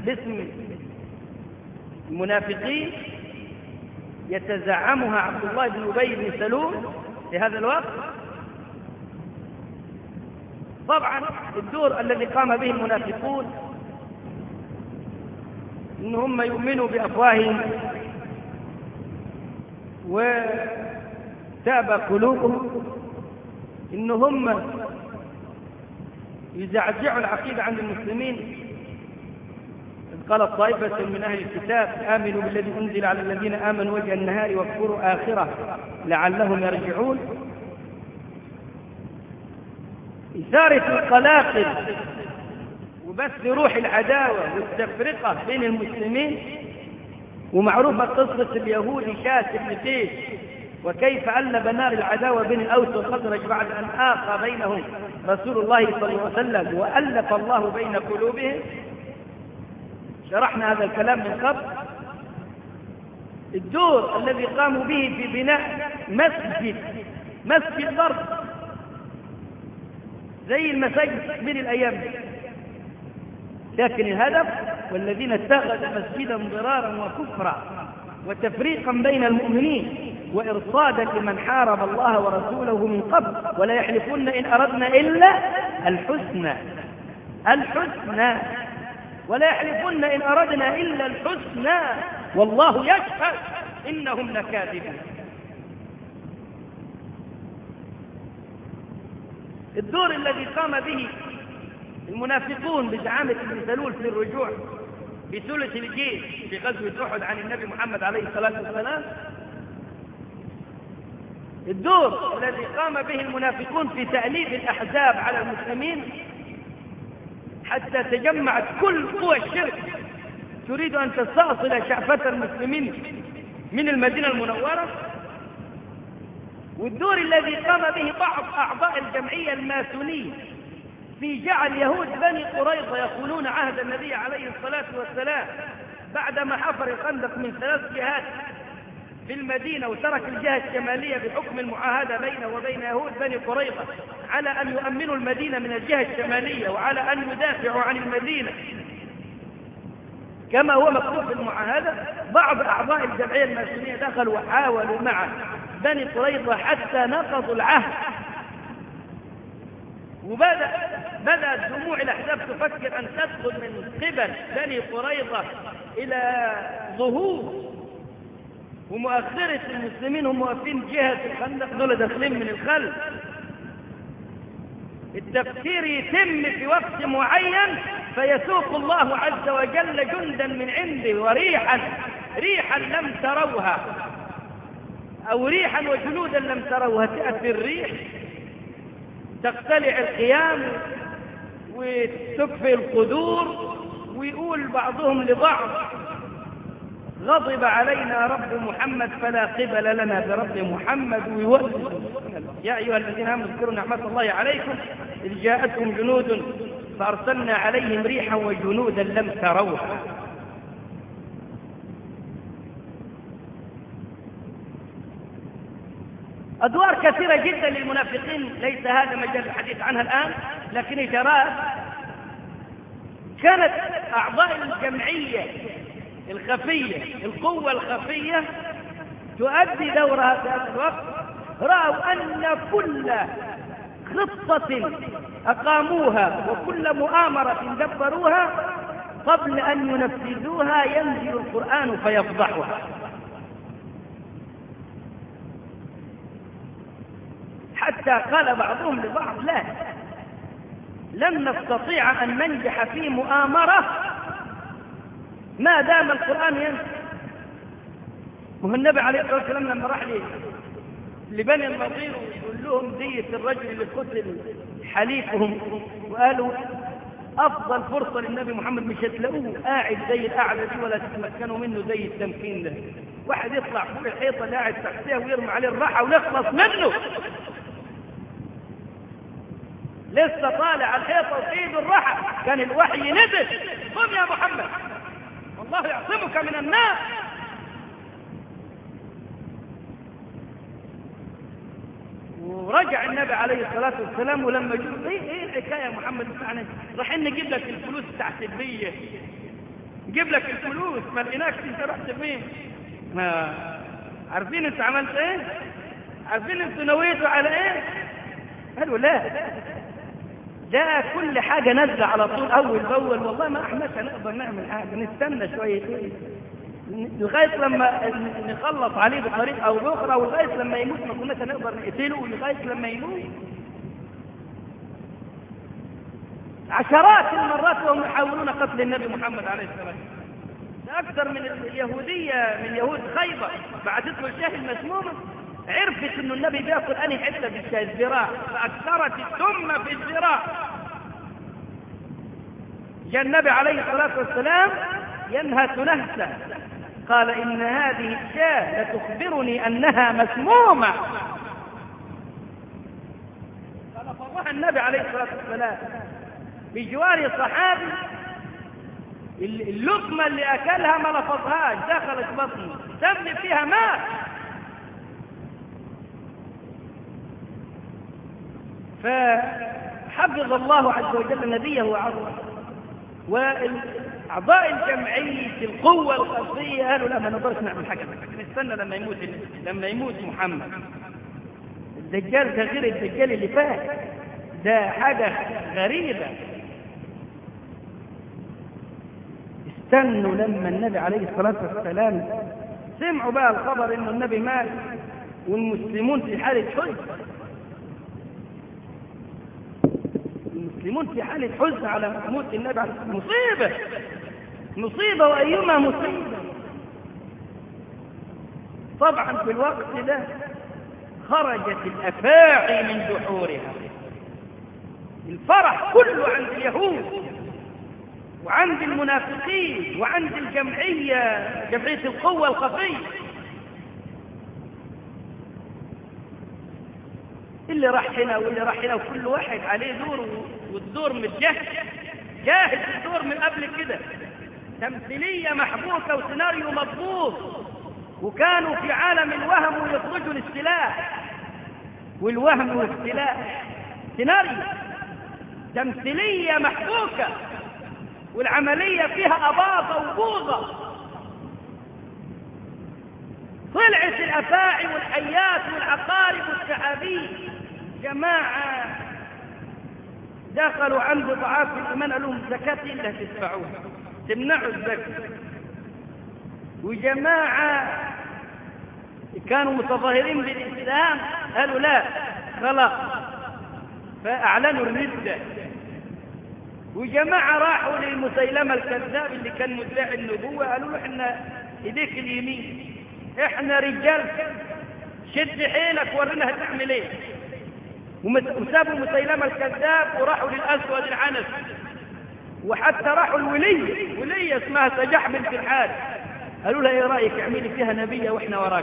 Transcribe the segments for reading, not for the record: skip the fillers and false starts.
باسم المنافقين يتزعمها عبد الله بن أبي بن سلول في هذا الوقت. طبعا الدور الذي قام به المنافقون إن هم يؤمنوا بأفواههم وتأبى قلوبهم، إن هم يزعزعوا العقيدة عند المسلمين. قالت طائفة من أهل الكتاب آمنوا بالذي أنزل على الذين آمنوا وجه النهار واكفروا آخره لعلهم يرجعون. إثارة القلاقل وبث روح العداوة والتفرقة بين المسلمين. ومعروفة قصة اليهودي شاس بن قيس وكيف ألب نار العداوة بين الأوس والخزرج بعد أن آخى بينهم رسول الله صلى الله عليه وسلم وألف الله بين قلوبهم. شرحنا هذا الكلام من قبل. الدور الذي قاموا به في بناء مسجد ضرب زي المساجد من الأيام دي، لكن الهدف والذين اتخذوا مسجدا ضرارا وكفرا وتفريقا بين المؤمنين وإرصادا لمن حارب الله ورسوله من قبل ولا يحلفون إن أردنا إلا الحسنى ولا يحلفون إن أردنا إلا الحسنى والله يشهد إنهم لكاذبون. الدور الذي قام به المنافقون بزعامة ابن سلول في الرجوع بثلث الجيش في غزوة أحد عن النبي محمد عليه الصلاة والسلام، الدور الذي قام به المنافقون في تأليف الأحزاب على المسلمين حتى تجمعت كل قوى الشرك تريد أن تستأصل شعفة المسلمين من المدينة المنورة، والدور الذي قام به بعض أعضاء الجمعية الماسونية في جعل يهود بني قريظة يخونون عهد النبي عليه الصلاة والسلام بعدما حفر الخندق من 3 جهات في المدينة وترك الجهة الشمالية بحكم المعاهدة بينه وبين يهود بني قريظة على أن يؤمنوا المدينة من الجهة الشمالية وعلى أن يدافعوا عن المدينة كما هو مكتوب في المعاهدة. بعض أعضاء الجمعية الماسونية دخلوا وحاولوا مع بني قريظة حتى نقضوا العهد، وبدأت جموع الأحزاب تفكر أن تدخل من قبل بني قريظة إلى ظهور ومؤخرة المسلمين هم واقفين جهة الخندق، دول داخلين من الخلف. التفكير يتم في وقت معين فيسوق الله عز وجل جندا من عنده وريحا لم تروها أو ريحا وجنودا لم تروها. تأتي الريح تقتلع الخيام وتكفي القدور ويقول بعضهم لبعض غضب علينا رب محمد فلا قبل لنا برب محمد ويوزن. يا أيها الذين آمنوا اذكروا نعمة الله عليكم إذ جاءتكم جنود فأرسلنا عليهم ريحا وجنودا لم تروها. أدوار كثيرة جدا للمنافقين ليس هذا مجال الحديث عنها الآن، لكن إشارات. كانت أعضاء الجمعية الخفية القوة الخفية تؤدي دورها في هذا الوقت. رأوا أن كل خطة أقاموها وكل مؤامرة دبروها قبل أن ينفذوها ينزل القرآن فيفضحها، حتى قال بعضهم لبعض لا لن نستطيع أن ننجح في مؤامرة ما دام القرآن ينزل. والنبي عليه الصلاة والسلام لما راح لبني النضير ويقول لهم دية الرجل اللي قتل حليفهم وقالوا أفضل فرصة للنبي محمد مش هتلاقوه قاعد زي القعدة دي ولا تتمكنوا منه زي التمكين ده، واحد يطلع فوق الحيطة اللي قاعد تحتها ويرمي عليه الراحة ونخلص منه. لسه طالع الحيطة وفي ايده الراحة كان الوحي نزل قم يا محمد والله يعصمك من الناس. ورجع النبي عليه الصلاة والسلام ولما جاء ايه الحكاية يا محمد رايحين نجيب لك الفلوس تحت البية ونجيب لك الفلوس، ما لقيناكش انت رحت فين؟ عارفين انت عملت ايه؟ عارفين انتوا نويتوا على ايه؟ قالوا لا، ده كل حاجة نازلة على طول أول بأول، والله ما احناش هنقدر نعمل حاجة، نستنى شوية لغاية لما نخلص عليه بطريقة أو بأخرى، ولغاية لما يموت ما كناش هنقدر نقتله لغاية لما يموت. عشرات المرات وهم يحاولون قتل النبي محمد عليه السلام. ده أكثر من اليهودية، من يهود خيبر بعثت له الشاه المسمومة، عرفت إنه النبي بيأكل أنهي حتة في الشاه، الذراع، فأكثرت السم في الذراع. جاء النبي عليه الصلاة والسلام ينهت نهسة، قال إن هذه الشاة لتخبرني أنها مسمومة. فلفظها النبي عليه الصلاة والسلام بجوار صحابي، اللقمة اللي أكلها ما لفظهاش، دخلت بطنه، سمي فيها ماء. فحفظ الله عز وجل نبيه وعظمه، وأعضاء الجمعية القوة القصية قالوا لا، ما نقدرش نعمل حاجة، نستنى لما يموت محمد. الدجال ده غير الدجال اللي فات، ده حاجة غريبة. استنوا لما النبي عليه الصلاة والسلام سمعوا بقى الخبر إنه النبي مات والمسلمون في حالة حزن، المسلمون في حالة حزن على موت النبي عليه الصلاة والسلام. مصيبة وأيما مصيبة. طبعا في الوقت ده خرجت الأفاعي من دحورها، الفرح كله عند اليهود وعند المنافقين وعند جمعية القوة الخفية. اللي راح هنا واللي راح هنا، وكل واحد عليه دور، والدور جاهز الدور من قبل كده، تمثيلية محبوكة وسيناريو مضبوط، وكانوا في عالم الوهم ويخرجوا للسلاح، والوهم والسلاح سيناريو، تمثيلية محبوكة، والعملية فيها أباطة وبوظة. طلعت الأفاعي والحيات والعقارب والشعابين، جماعة دخلوا عند ضعاف الإيمان قالوا لهم زكاة إلا تدفعوها، تمنعوا الزكاة. وجماعة كانوا متظاهرين بالإسلام قالوا لا خلاص، فأعلنوا الردة. وجماعة راحوا للمسيلمة الكذاب اللي كان مدعي النبوة، قالوا له احنا ايديك اليمين، احنا رجال، شد حيلك ورينا هتعمل ايه. وسابوا مسيلمة الكذاب وراحوا للأسود العنس، وحتى راحوا الولية اسمها سجاح بنت الحارث، قالوا لها ايه رأيك اعملي فيها نبية واحنا وراك.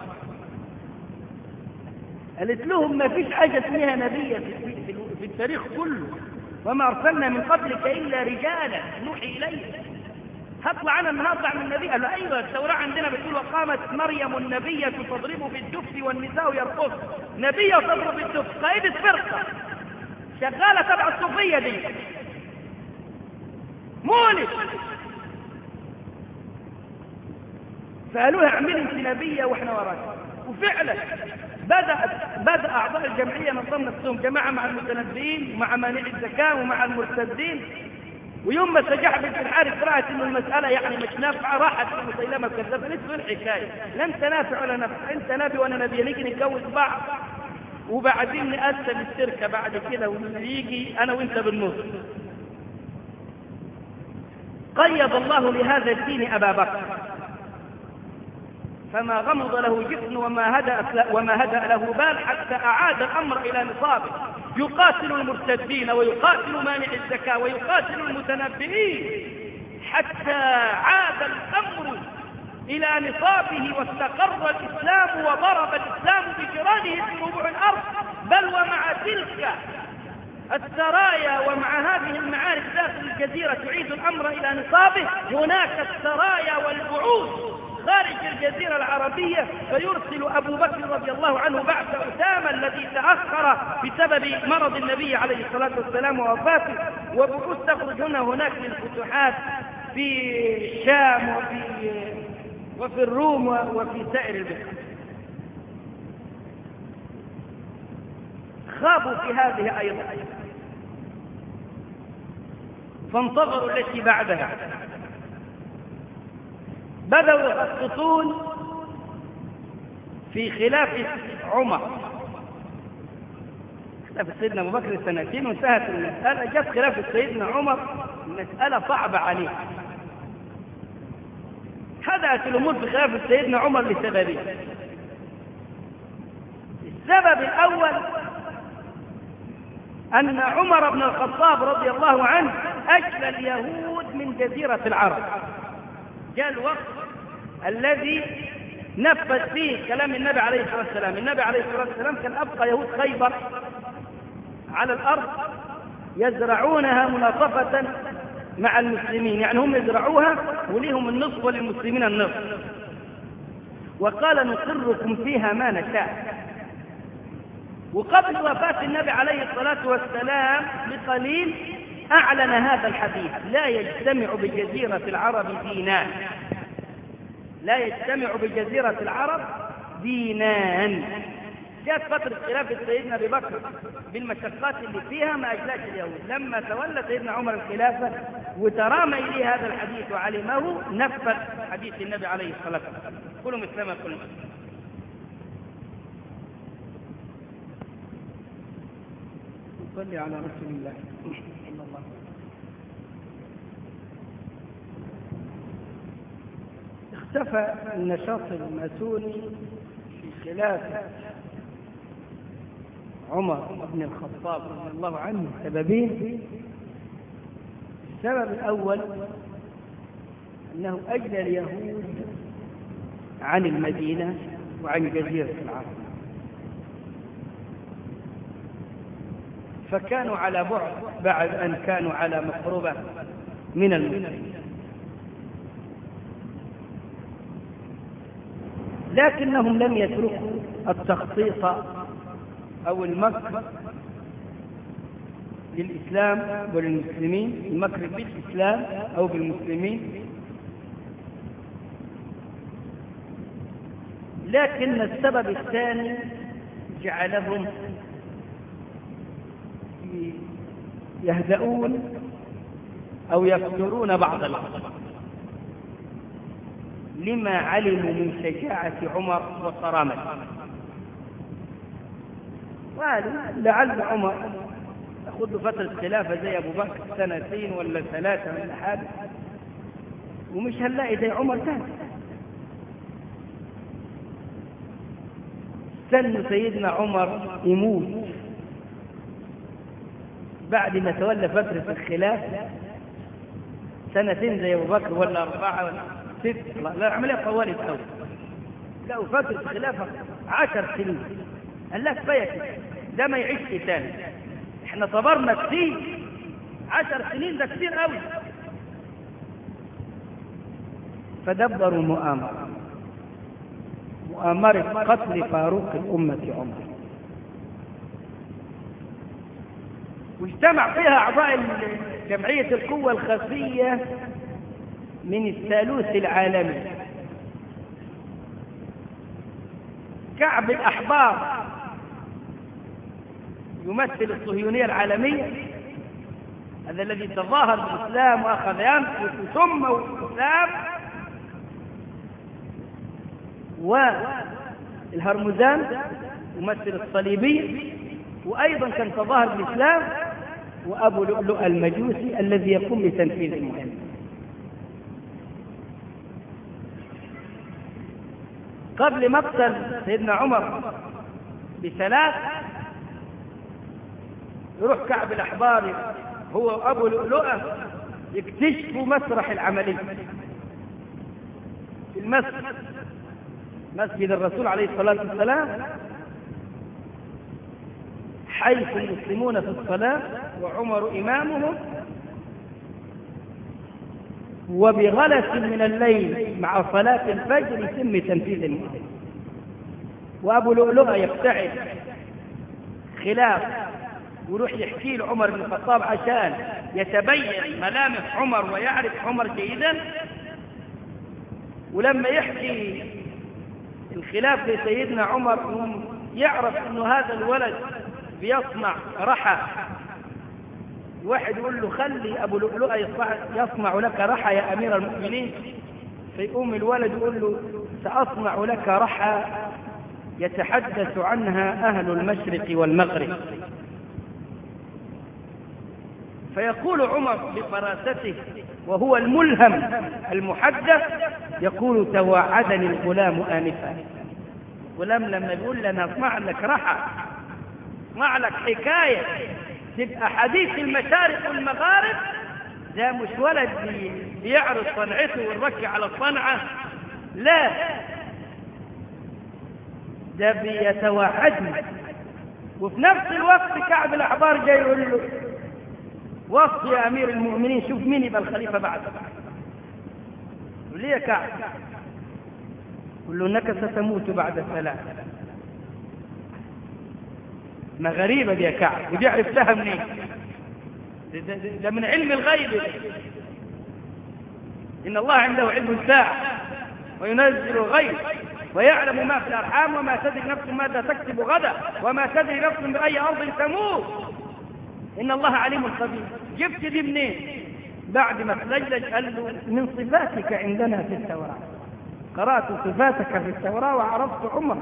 قالت لهم ما فيش حاجة اسمها نبية في التاريخ كله، وما أرسلنا من قبلك إلا رجالا نوحي إليه. هطلع أنا من هطلع من النبي؟ قالوا أيوة، التوراة عندنا بتقول وقامت مريم النبية تضرب بالدف والنساء يرقصن. نبية تضرب بالدف، قائدة فرقة شغالة تبع الصوفية دي، مولد. فقالوا لها اعملي انت نبية واحنا وراك. وفعلا بدأ أعضاء الجمعية نظم نفسهم جماعة مع المتنبئين ومع مانع الزكاة ومع المرتدين. ويوم ما سجح بنت الحارث رأت إنه المسألة يعني مش نافعة، راحت لمسيلمة الكذاب، قالت له الحكاية لا أنت نافع ولا نافع، أنت نبي وأنا نبي، نيجي نتجوز بعض وبعدين نقسم الشركة بعد كده، ويجي أنا وأنت بالنص. قيض الله لهذا الدين أبا بكر فما غمض له جفن وما هدأ له بال، حتى أعاد الأمر إلى نصابه، يقاتل المرتدين ويقاتل مانع الزكاة ويقاتل المتنبئين، حتى عاد الأمر إلى نصابه واستقر الإسلام وضرب الإسلام بجراده في ربوع الأرض. بل ومع تلك السرايا ومع هذه المعارك داخل الجزيرة تعيد الأمر إلى نصابه، هناك السرايا والبعوث خارج الجزيرة العربية، فيرسل أبو بكر رضي الله عنه بعث أسامة الذي تأخر بسبب مرض النبي عليه الصلاة والسلام ووفاته، وبعوث تخرج هنا هناك للفتوحات في الشام وفي الروم وفي سائر البلاد. خابوا في هذه أيضا، فانتظروا التي بعدها. بدأوا يخططون في خلافة عمر، خلافة سيدنا أبو بكر سنتين وانتهت المسألة. جت خلافة سيدنا عمر، المسألة صعبة عليه. بدأت الأمور في خلافة سيدنا عمر لسببين. السبب الأول أن عمر بن الخطاب رضي الله عنه أجلى اليهود من جزيرة العرب. جاء الوقت الذي نفذ فيه كلام النبي عليه الصلاة والسلام. النبي عليه الصلاة والسلام كان أبقى يهود خيبر على الأرض يزرعونها مناصفة مع المسلمين، يعني هم يزرعوها وليهم النصف وللمسلمين النصف، وقال نقركم فيها ما نشاء. وقبل وفاة النبي عليه الصلاة والسلام بقليل أعلن هذا الحديث: لا يجتمع بجزيرة العرب دينان، لا يجتمع بجزيرة العرب دينان. جاءت فترة خلافة سيدنا أبي بكر بالمشقات اللي فيها ما أجلاش اليهود. لما تولى سيدنا عمر الخلافة وترامى إليه هذا الحديث وعلمه، نفذ حديث النبي عليه الصلاة والسلام. كلوا مثل ما قلنا. صلي على رسول الله صلى الله عليه وسلم. اختفى النشاط الماسوني في خلافة عمر بن الخطاب رضي الله عنه سببين. السبب الأول أنه أجلى اليهود عن المدينة وعن جزيرة العرب، فكانوا على بعد أن كانوا على مقربة من المسلمين، لكنهم لم يتركوا التخطيط أو المكر للإسلام وللمسلمين، المكر بالإسلام أو بالمسلمين، لكن السبب الثاني جعلهم يهدؤون أو يفترون بعض العصر لما علموا من شجاعة عمر وصرامته. قالوا لعل عمر يأخذ فترة خلافة زي أبو بكر 2 ولا 3 ولا حاجة، ومش هنلاقي زي عمر ثاني. استنوا سيدنا عمر يموت بعد ما تولى فترة الخلافة 2 زي أبو بكر ولا 4 ولا 6. لا العملية طولت أوي، لقوا فترة الخلافة 10 سنين. قال لك كفاية كده، ده ما يعيش ثاني. احنا صبرنا كتير، 10 سنين ده كتير قوي. فدبروا مؤامرة قتل فاروق الأمة عمر، واجتمع فيها أعضاء جمعية القوة الخفية من الثالوث العالمي. كعب الأحبار يمثل الصهيونية العالمية، هذا الذي تظاهر بالإسلام وأخذ ينقص ثم الإسلام، والهرمزان يمثل الصليبية وأيضا كان تظاهر بالإسلام، وأبو لؤلؤ المجوسي الذي يقوم بتنفيذ المهمة. قبل مقتل سيدنا عمر ب3 يروح كعب الأحبار هو أبو لؤلؤة يكتشفوا مسرح العملية في المسجد، مسجد الرسول عليه الصلاة والسلام، حيث المسلمون في الصلاة وعمر إمامهم، وبغلس من الليل مع صلاة الفجر يتم تنفيذ المهمة. وأبو لؤلؤة يبتعد خلاف ويروح يحكي له عمر بن الخطاب عشان يتبين ملامح عمر ويعرف عمر جيدا. ولما يحكي الخلاف لسيدنا عمر يعرف أنه هذا الولد بيصنع رحى، واحد يقول له خلي أبو لؤلؤة يصنع لك رحى يا أمير المؤمنين، فيقوم الولد يقول له سأصنع لك رحى يتحدث عنها أهل المشرق والمغرب. فيقول عمر بفراسته وهو الملهم المحدث، يقول توعدني الغلام آنفا. غلام لما يقول لنا اصنع لك رحى، اصنع لك حكاية تبقى حديث المشارق والمغارب، ده مش ولد بيعرض صنعته ويركي على الصنعة، لا، ده بيتوعدني. وفي نفس الوقت كعب الأحبار جاي يقول له وصي يا أمير المؤمنين، شوف مين يبقى الخليفة بعد. يقول لي يا كعب، يقول له إنك ستموت بعد 3. ما غريبة دي يا كعب، ودي عرفتها منين؟ ده من علم الغيب. إن الله عنده علم الساعة وينزل الغيب ويعلم ما في الأرحام وما تدري نفس ماذا تكسب غدا وما تدري نفس بأي أرض تموت إن الله عليم خبير. جبت دي منين؟ بعد ما تلجلج قال له من صفاتك عندنا في التوراة، قرأت صفاتك في التوراة وعرفت عمر.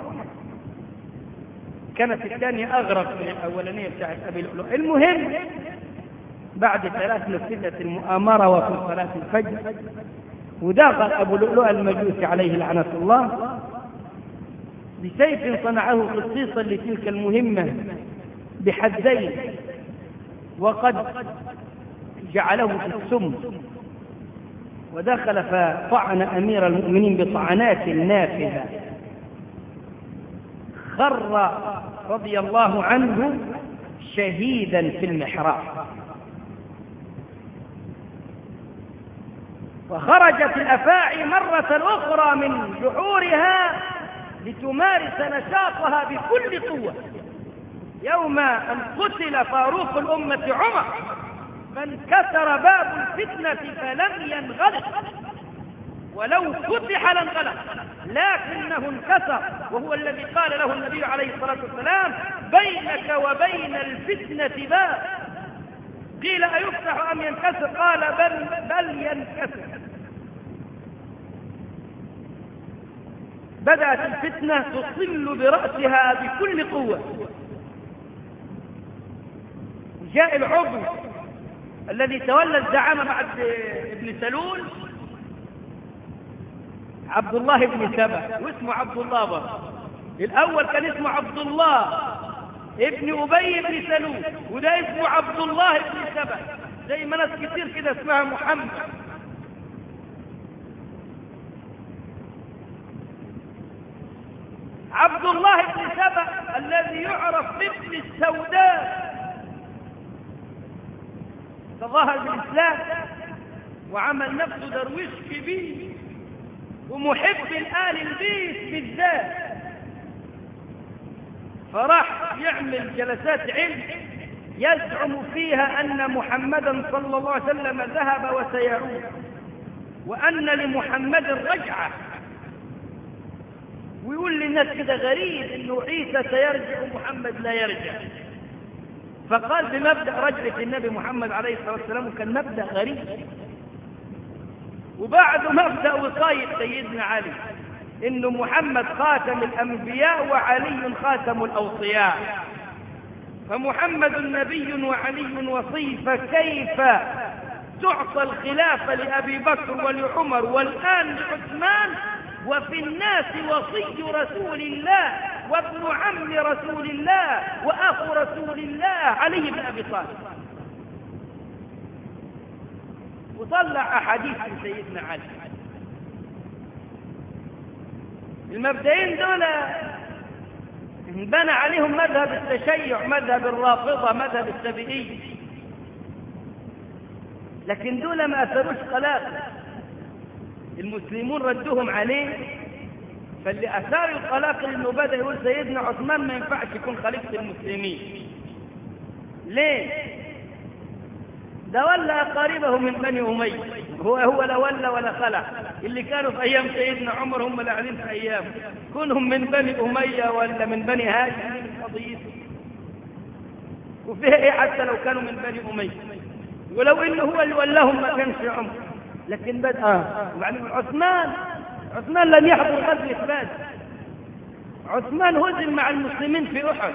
كانت الثانية أغرب من الأولانية بتاعت أبي لؤلؤ. المهم بعد 3 نفذت المؤامرة وفي صلاة الفجر، ودخل أبو لؤلؤ المجوسي عليه لعنة الله بسيف صنعه خصيصا لتلك المهمة بحدين، وقد جعله في السم، ودخل فطعن أمير المؤمنين بطعنات نافذة، خر رضي الله عنه شهيدا في المحراب. وخرجت الأفاعي مرة أخرى من جحورها لتمارس نشاطها بكل قوة. يوم أن قتل فاروق الأمة عمر فانكسر باب الفتنة فلم ينغلق، ولو فتح لانغلق، لكنه انكسر، وهو الذي قال له النبي عليه الصلاة والسلام بينك وبين الفتنة باب. قيل أيفتح أم ينكسر؟ قال بل ينكسر. بدأت الفتنة تصل برأسها بكل قوة. جاء العضو الذي تولى الزعامة بعد ابن سلول عبد الله بن سبأ، واسمه عبد الله برضه. الأول كان اسمه عبد الله ابن أبي بن سلول، وده اسمه عبد الله بن سبأ، زي ما ناس كتير كده اسمها محمد. عبد الله بن سبأ الذي يعرف بابن السوداء تظاهر بالإسلام وعمل نفسه درويش كبير ومحب الآل البيت بالذات، فراح يعمل جلسات علم يزعم فيها أن محمدا صلى الله عليه وسلم ذهب وسيعود، وأن لمحمد رجعة، ويقول للناس كده غريب إنه عيسى سيرجع ومحمد لا يرجع. فقال بمبدأ رجعة النبي محمد عليه الصلاة والسلام، كان مبدأ غريب. وبعد مبدأ وصاية سيدنا علي إنه محمد خاتم الأنبياء وعلي خاتم الأوصياء، فمحمد نبي وعلي وصي، فكيف تعطى الخلافة لأبي بكر ولعمر والآن لعثمان وفي الناس وصي رسول الله وابن عم رسول الله وأخو رسول الله علي بن أبي طالب؟ وطلع أحاديث من سيدنا علي. المبدئين دول انبنى عليهم مذهب التشيع، مذهب الرافضة، مذهب السبئي، لكن دول ما أثروش خلافة، المسلمون ردوهم عليه. فاللي أثار الخلافة إنه بدأ يقول سيدنا عثمان ما ينفعش يكون خليفة المسلمين. ليه؟ ده ولى أقاربه من بني أمية، هو لا ولى ولا خلع. اللي كانوا في أيام سيدنا عمر هم اللي قاعدين في أيام، كونهم من بني أمية ولا من بني هاشم من قضيته، وفيها إيه حتى لو كانوا من بني أمية، ولو إنه هو اللي ولاهم ما كانش عمر. لكن بدأ وبعدين عثمان لم يحضر غزوة بدر. عثمان هزم مع المسلمين في أحد،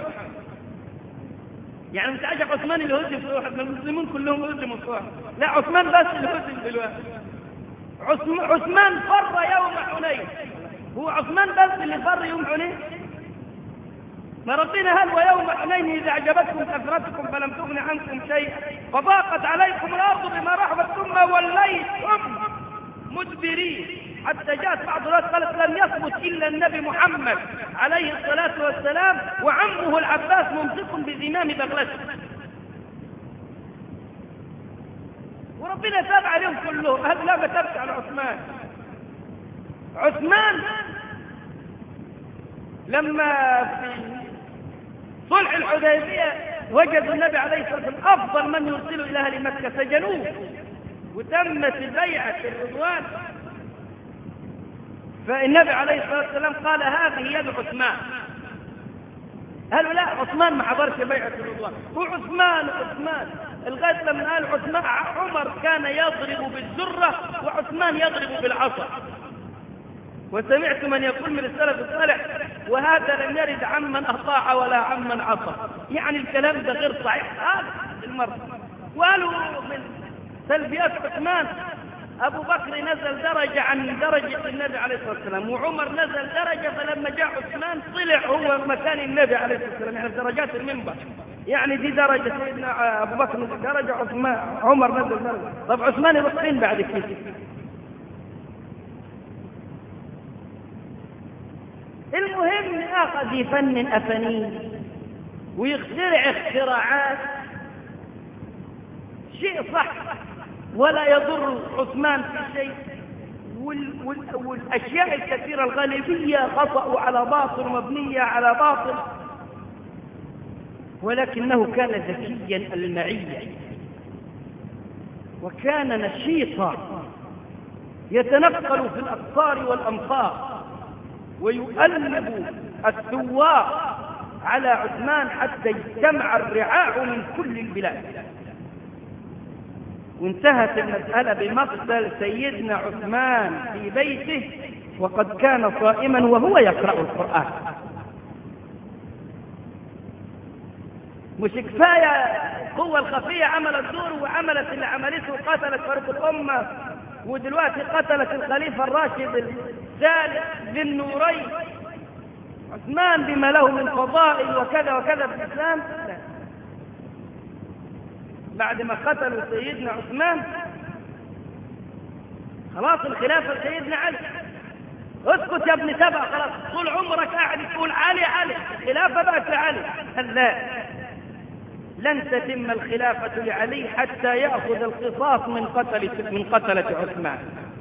يعني مش عشان عثمان اللي هزم في أحد، المسلمين كلهم هزموا في أحد، لا عثمان بس اللي هزم دلوقتي. عثمان فر يوم حنين، هو عثمان بس اللي فر يوم حنين؟ ما ربنا هل ويوم حنين إذا أعجبتكم كثرتكم فلم تغن عنكم شيئا وضاقت عليكم الأرض بما رحبت ثم وليتم مدبرين، حتى جاءت بعض الناس قالت لم يثبت إلا النبي محمد عليه الصلاة والسلام وعمه العباس ممسك بزمام بغلته، وربنا تاب عليهم كلهم. هذا لا ما تابش على عثمان لما في صلح الحديبية وجدوا النبي عليه الصلاة والسلام أفضل من يرسلوا إلى أهل مكة سجنوه، وتمت بيعة الرضوان، فالنبي عليه الصلاة والسلام قال هذه يد عثمان. قالوا لا عثمان ما حضرش بيعة الرضوان، وعثمان لغاية لما قال عثمان عمر كان يضرب بالزرة وعثمان يضرب بالعصا. وسمعت من يقول من السلف الصالح وهذا لم يرد عمن أطاع ولا عمن عصى، يعني الكلام ده غير صحيح هذا المرة. وقالوا من سلبيات عثمان أبو بكر نزل درجة عن درجة النبي عليه الصلاة والسلام، وعمر نزل درجة، فلما جاء عثمان طلع هو مكان النبي عليه الصلاة والسلام، يعني درجات المنبر، يعني دي درجة سيدنا أبو بكر نزل درجة، عمر نزل درجة. طب عثمان يروح فين بعد كده؟ المهم أخذ يفنن أفانين ويخترع اختراعات، شيء صح ولا يضر عثمان في شيء، والأشياء الكثيرة الغالبية خطأ على باطل ومبنية على باطل، ولكنه كان ذكيا المعية وكان نشيطا يتنقل في الأقطار والأمصار ويؤلب الثوار على عثمان حتى يجتمع الرعاع من كل البلاد. وانتهت المسألة بمقتل سيدنا عثمان في بيته وقد كان صائما وهو يقرأ القرآن. مش كفاية القوة الخفية عملت دور وعملت اللي عملته وقتلت فريق الأمة، ودلوقتي قتلت الخليفة الراشد الثالث ذي النورين عثمان بما له من فضائل وكذا وكذا في الإسلام. لا. بعد ما قتلوا سيدنا عثمان خلاص الخلافة سيدنا علي. اسكت يا ابن سبع، خلاص طول عمرك قاعد تقول علي الخلافة بقت لعلي. لا، لن تتم الخلافة لعلي حتى يأخذ القصاص من قتلة عثمان.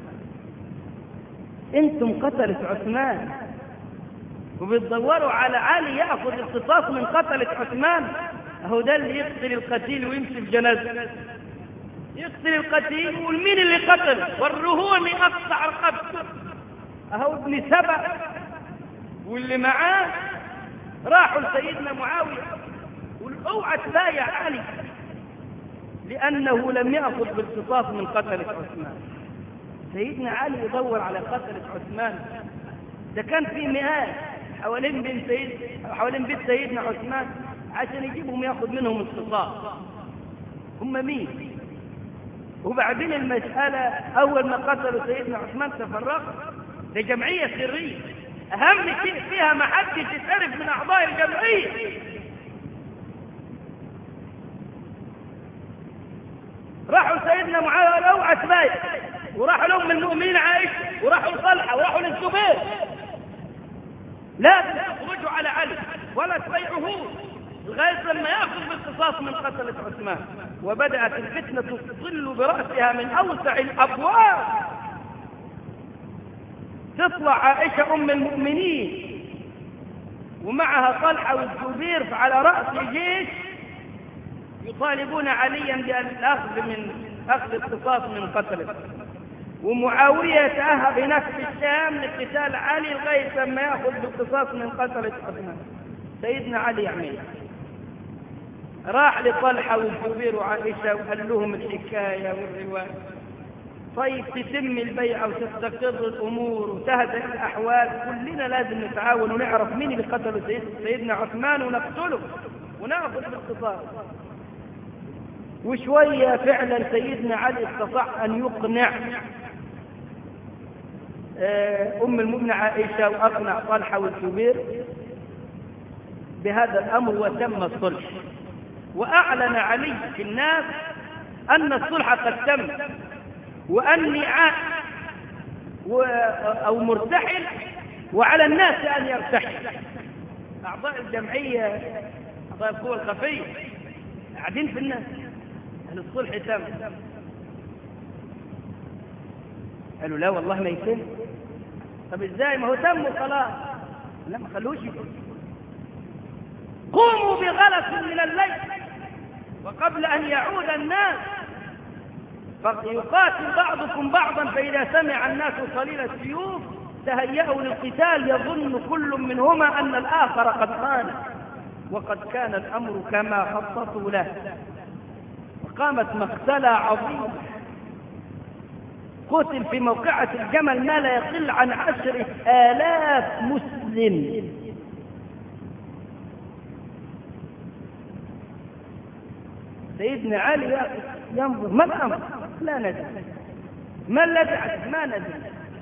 انتم قتلة عثمان وبتدوروا على علي يأخذ القصاص من قتلة عثمان. اهو ده اللي يقتل القتيل ويمشي بجنازته، يقتل القتيل والمين اللي قتل والرهون يقطع رقبته. اهو ابن سبع واللي معاه راحوا لسيدنا معاوية اوعى تبايع علي لأنه لم يأخذ بالقصاص من قتلة عثمان. سيدنا علي يدور على قتلة عثمان، ده كان في مئات حوالين بيت سيدنا عثمان عشان يجيبهم ياخذ منهم القصاص. هم مين؟ وبعدين المسألة أول ما قتلوا سيدنا عثمان تفرقوا، ده جمعية سرية أهم شيء فيها ما حدش يتعرف من أعضاء الجمعية. راحوا سيدنا معاوية اوعى تبايع، وراحوا لهم المؤمنين عائشة، وراحوا لطلحة، وراحوا للزبير، لا تخرجوا على علي ولا تبايعوه لغاية لما يأخذ بالقصاص من قتلة عثمان. وبدأت الفتنة تطل برأسها من أوسع الأبواب. تطلع عائشة أم المؤمنين ، ومعها طلحة والزبير على رأس الجيش، يطالبون عليا أخذ القصاص من قتله، ومعاوية يتأهب هناك في الشام لقتال علي لغاية لما يأخذ بالقصاص من قتلة عثمان. سيدنا علي يعمل راح لطلحة والزبير وعائشة وقال لهم الحكاية والرواية. طيب تتم البيعة وتستقر الأمور وتهدأ الأحوال، كلنا لازم نتعاون ونعرف مين اللي قتل سيدنا عثمان ونقتله ونأخذ بالقصاص. وشوية فعلا سيدنا علي استطاع أن يقنع أم المؤمنين عائشة وأقنع طلحة والزبير بهذا الأمر، وتم الصلح. وأعلن علي في الناس أن الصلح قد تم، وأني أو مرتحل، وعلى الناس أن يرتحل. أعضاء الجمعية، أعضاء القوى الخفية قاعدين في الناس، أن الصلح تم. قالوا لا والله ما يتم. طب إزاي؟ ما هو تم وخلاص. لا ما خلوش يتم. قوموا بغلس من الليل وقبل أن يعود الناس فيقاتل بعضكم بعضا، فإذا سمع الناس صليل السيوف تهيأوا للقتال، يظن كل منهما أن الآخر قد خان، وقد كان الأمر كما خططوا له. وقامت مقتلة عظيمة، قتل في موقعة الجمل ما لا يقل عن 10,000 مسلم. سيدنا علي ينظر، ما الأمر؟ لا ندري. ما الذي حدث؟ ما ندري.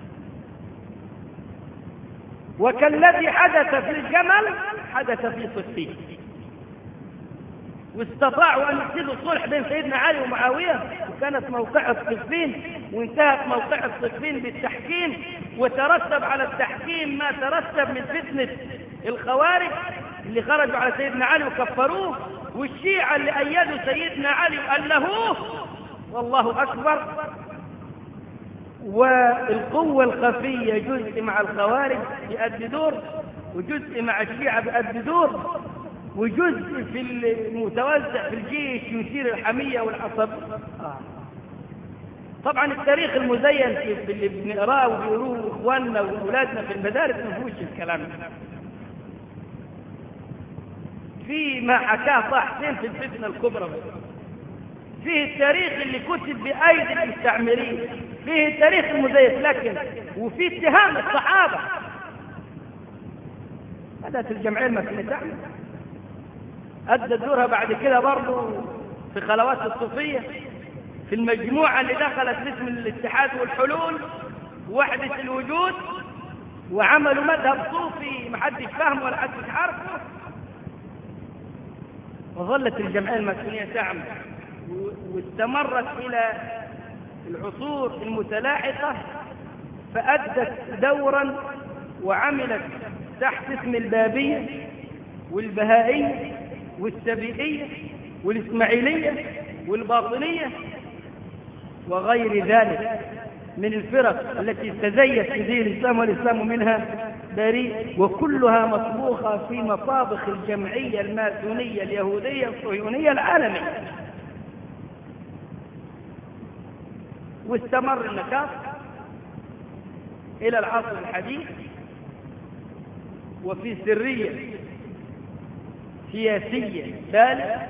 وكالذي حدث في الجمل حدث في صفين. واستطاعوا أن يحدثوا الصلح بين سيدنا علي ومعاوية، وكانت موقعة صفين، وانتهت موقعة صفين بالتحكيم، وترتب على التحكيم ما ترتب من فتنة الخوارج اللي خرجوا على سيدنا علي وكفروه، والشيعة اللي أيدوا سيدنا علي وألهوه، والله أكبر. والقوة الخفية جزء مع الخوارج بيأدي دور، وجزء مع الشيعة بيأدي دور، وجزء في المتوزع في الجيش يثير الحمية والعصب. طبعا التاريخ المزين في اللي بنقراه وبيقروه إخواننا وأولادنا في المدارس ما فيهوش الكلام ده. في ما حكاه طه حسين في الفتنة الكبرى، فيه التاريخ اللي كتب بأيدي المستعمرين، فيه التاريخ المزيف، لكن وفي اتهام الصحابة. بدأت الجمعية المسلمة تعمل، أدت دورها بعد كده برضو في خلوات الصوفية، في المجموعة اللي دخلت باسم الاتحاد والحلول ووحدة الوجود، وعملوا مذهب صوفي محدش فاهمه ولا حدش عارفه. وظلت الجمعية المسلمية تعمل، واستمرت إلى العصور المتلاحقة، فأدت دورا وعملت تحت اسم البابية والبهائية والسبيئية والإسماعيلية والباطنية وغير ذلك من الفرق التي تزيت في دين الإسلام، والإسلام منها بريء، وكلها مطبوخة في مطابخ الجمعية الماسونية اليهودية الصهيونية العالمية. واستمر النشاط إلى العصر الحديث، وفي سرية سياسية بالغة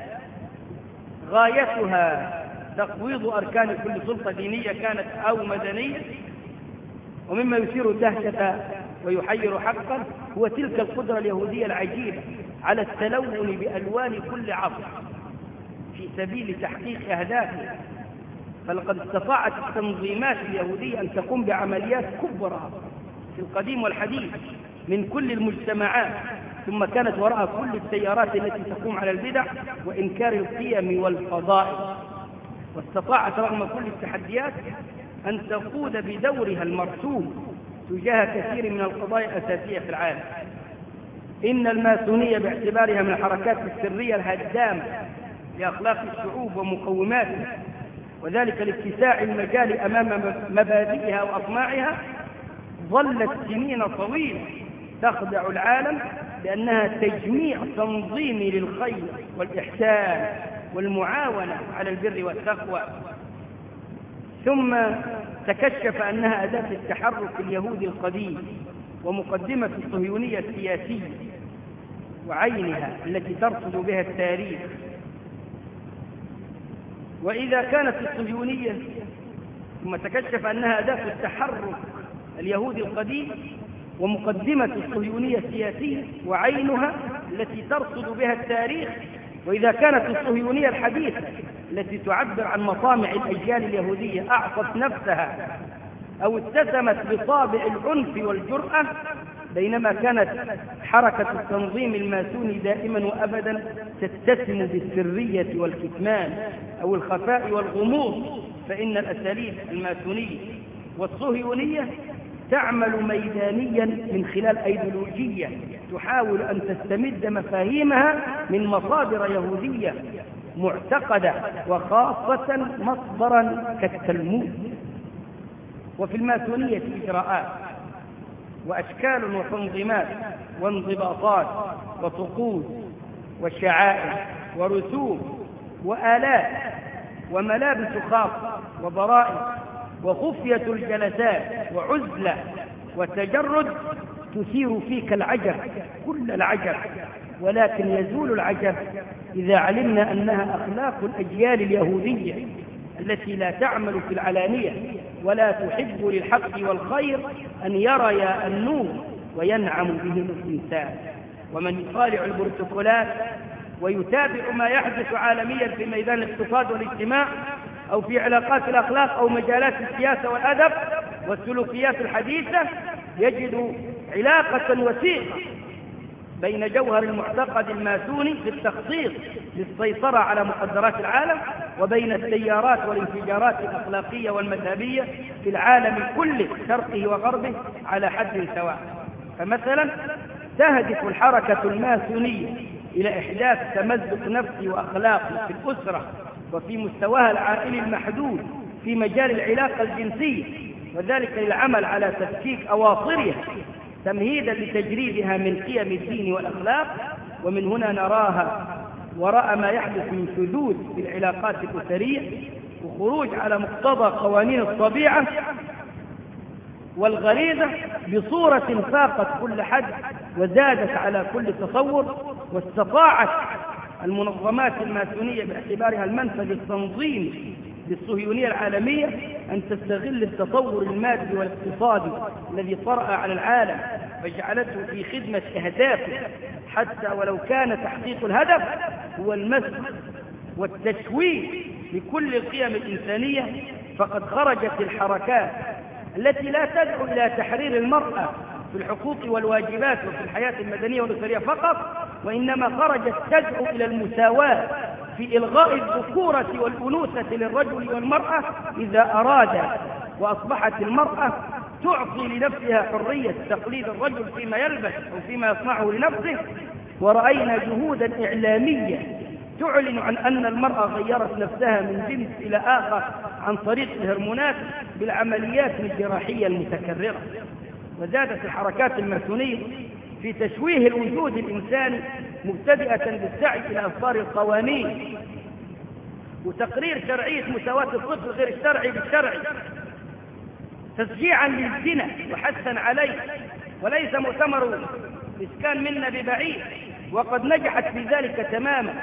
غايتها تقويض أركان كل سلطة دينية كانت أو مدنية. ومما يثير دهشة ويحير حقا هو تلك القدرة اليهودية العجيبة على التلون بألوان كل عصر في سبيل تحقيق أهدافها. فلقد استطاعت التنظيمات اليهودية أن تقوم بعمليات كبرى في القديم والحديث من كل المجتمعات، ثم كانت وراء كل التيارات التي تقوم على البدع وإنكار القيم والفضائل. واستطاعت رغم كل التحديات أن تقود بدورها المرسوم تجاه كثير من القضايا الأساسية في العالم. إن الماسونية باعتبارها من الحركات السرية الهدامة لأخلاق الشعوب ومقوماتها، وذلك لاتساع المجال أمام مبادئها وأطماعها، ظلت سنين طويلة تخدع العالم بأنها تجميع تنظيمي للخير والإحسان والمعاونة على البر والتقوى. ثم تكشف أنها أداة التحرك اليهودي القديم ومقدمة الصهيونية السياسية وعينها التي ترصد بها التاريخ. وإذا كانت الصهيونية ثم تكشف أنها أداة التحرك اليهودي القديم ومقدمة الصهيونية السياسية وعينها التي ترصد بها التاريخ، وإذا كانت الصهيونية الحديثة التي تعبر عن مطامع الأجيال اليهودية أعطت نفسها أو اتسمت بطابع العنف والجرأة، بينما كانت حركة التنظيم الماسوني دائما وأبدا تتسم بالسرية والكتمان أو الخفاء والغموض، فإن الأساليب الماسونية والصهيونية تعمل ميدانيا من خلال أيديولوجية تحاول أن تستمد مفاهيمها من مصادر يهودية معتقدة، وخاصة مصدرا كالتلمود. وفي الماسونية إجراءات وأشكال وتنظيمات وانضباطات وطقوس وشعائر ورسوم وآلات وملابس خاصة وضرائب وخفية الجلسات وعزلة وتجرد تثير فيك العجب كل العجب، ولكن يزول العجب إذا علمنا أنها أخلاق الأجيال اليهودية التي لا تعمل في العلانية ولا تحب للحق والخير أن يريا النور وينعم به الإنسان. ومن يطالع البروتوكولات ويتابع ما يحدث عالميا في ميدان الاقتصاد والاجتماع أو في علاقات الأخلاق أو مجالات السياسة والأدب والسلوكيات الحديثة يجد علاقة وثيقة بين جوهر المعتقد الماسوني في التخطيط للسيطرة على مقدرات العالم وبين التيارات والانفجارات الأخلاقية والمذهبية في العالم كله شرقه وغربه على حد سواء. فمثلا تهدف الحركة الماسونية إلى إحداث تمزق نفسي وأخلاقي في الأسرة وفي مستواها العائلي المحدود في مجال العلاقة الجنسية، وذلك للعمل على تفكيك أواصرها تمهيدا لتجريدها من قيم الدين والأخلاق. ومن هنا نراها وراء ما يحدث من شذوذ في العلاقات الأسرية وخروج على مقتضى قوانين الطبيعة والغريزة بصورة فاقت كل حد وزادت على كل تصور. واستطاعت المنظمات الماسونية باعتبارها المنفذ التنظيمي للصهيونية العالمية أن تستغل التطور المادي والاقتصادي الذي طرأ على العالم وجعلته في خدمة أهدافه، حتى ولو كان تحقيق الهدف هو المسح والتشويه لكل القيم الإنسانية. فقد خرجت الحركات التي لا تدعو إلى تحرير المرأة في الحقوق والواجبات وفي الحياة المدنية والأسرية فقط، وإنما خرجت تدعو إلى المساواة في إلغاء الذكورة والأنوثة للرجل والمرأة إذا أراد، وأصبحت المرأة تعطي لنفسها حرية تقليد الرجل فيما يلبس أو فيما يصنعه لنفسه. ورأينا جهودا إعلامية تعلن عن أن المرأة غيرت نفسها من جنس إلى آخر عن طريق الهرمونات بالعمليات الجراحية المتكررة. وزادت الحركات الماسونية في تشويه الوجود الإنساني مبتدئة بالسعي إلى إصدار القوانين وتقرير شرعية مساواة الطفل غير الشرعي بالشرعي، تشجيعا للزنا وحثا عليه، وليس مؤتمر إسكان منا ببعيد، وقد نجحت في ذلك تماما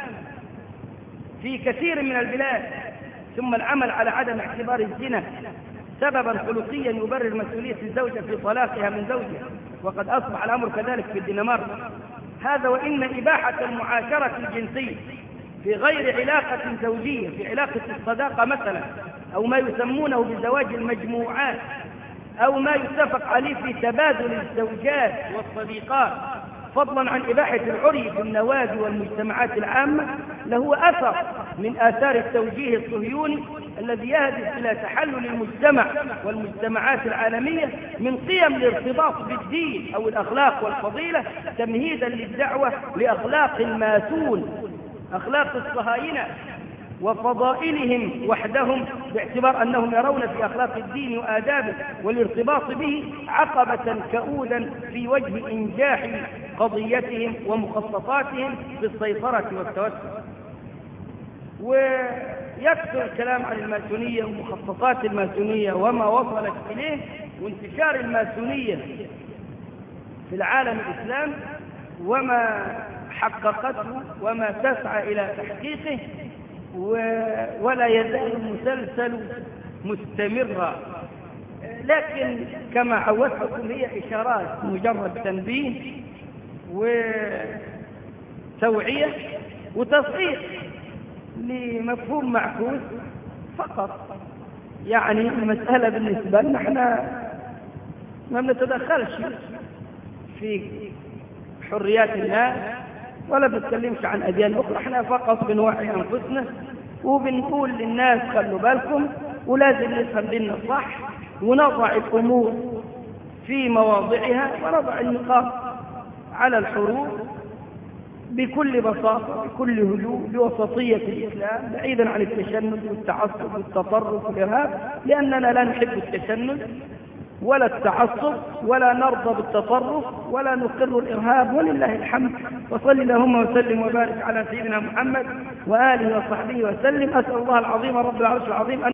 في كثير من البلاد. ثم العمل على عدم اعتبار الزنا سببا خلقيا يبرر مسؤولية الزوجة في طلاقها من زوجها، وقد أصبح الأمر كذلك في الدنمارك. هذا وإن إباحة المعاشرة الجنسية في غير علاقة زوجية، في علاقة الصداقة مثلا، أو ما يسمونه بزواج المجموعات، أو ما يتفق عليه في تبادل الزوجات والصديقات، فضلا عن إباحة العري في النوادي والمجتمعات العامة، له أثر من آثار التوجيه الصهيوني الذي يهدف إلى تحلل المجتمع والمجتمعات العالمية من قيم الارتباط بالدين أو الأخلاق والفضيلة، تمهيدا للدعوة لأخلاق الماسون، أخلاق الصهاينة وفضائلهم وحدهم، باعتبار أنهم يرون في أخلاق الدين وآدابه والارتباط به عقبة كؤودا في وجه إنجاح قضيتهم ومخططاتهم في السيطرة والتوسع. ويكثر الكلام عن الماسونية ومخططات الماسونية وما وصلت إليه وانتشار الماسونية في العالم الإسلامي وما حققته وما تسعى إلى تحقيقه، ولا يزال المسلسل مستمرا. لكن كما عودتكم هي إشارات، مجرد تنبيه وتوعية وتصحيح لمفهوم معكوس فقط. يعني المسألة بالنسبة لنا احنا ما بنتدخلش في حريات الناس ولا بنتكلمش عن أديان أخرى، احنا فقط بنوعي أنفسنا وبنقول للناس خلوا بالكم ولازم نفهم ديننا صح ونضع الأمور في مواضعها ونضع النقاط على الحروف بكل بساطة بكل هدوء بوسطية الإسلام، بعيدا عن التشنج والتعصب والتطرف والإرهاب، لأننا لا نحب التشنج ولا التعصب ولا نرضى بالتطرف ولا نقر الإرهاب، ولله الحمد. وصل اللهم وسلم وبارك على سيدنا محمد وآله وصحبه وسلم. أسأل الله العظيم رب العرش العظيم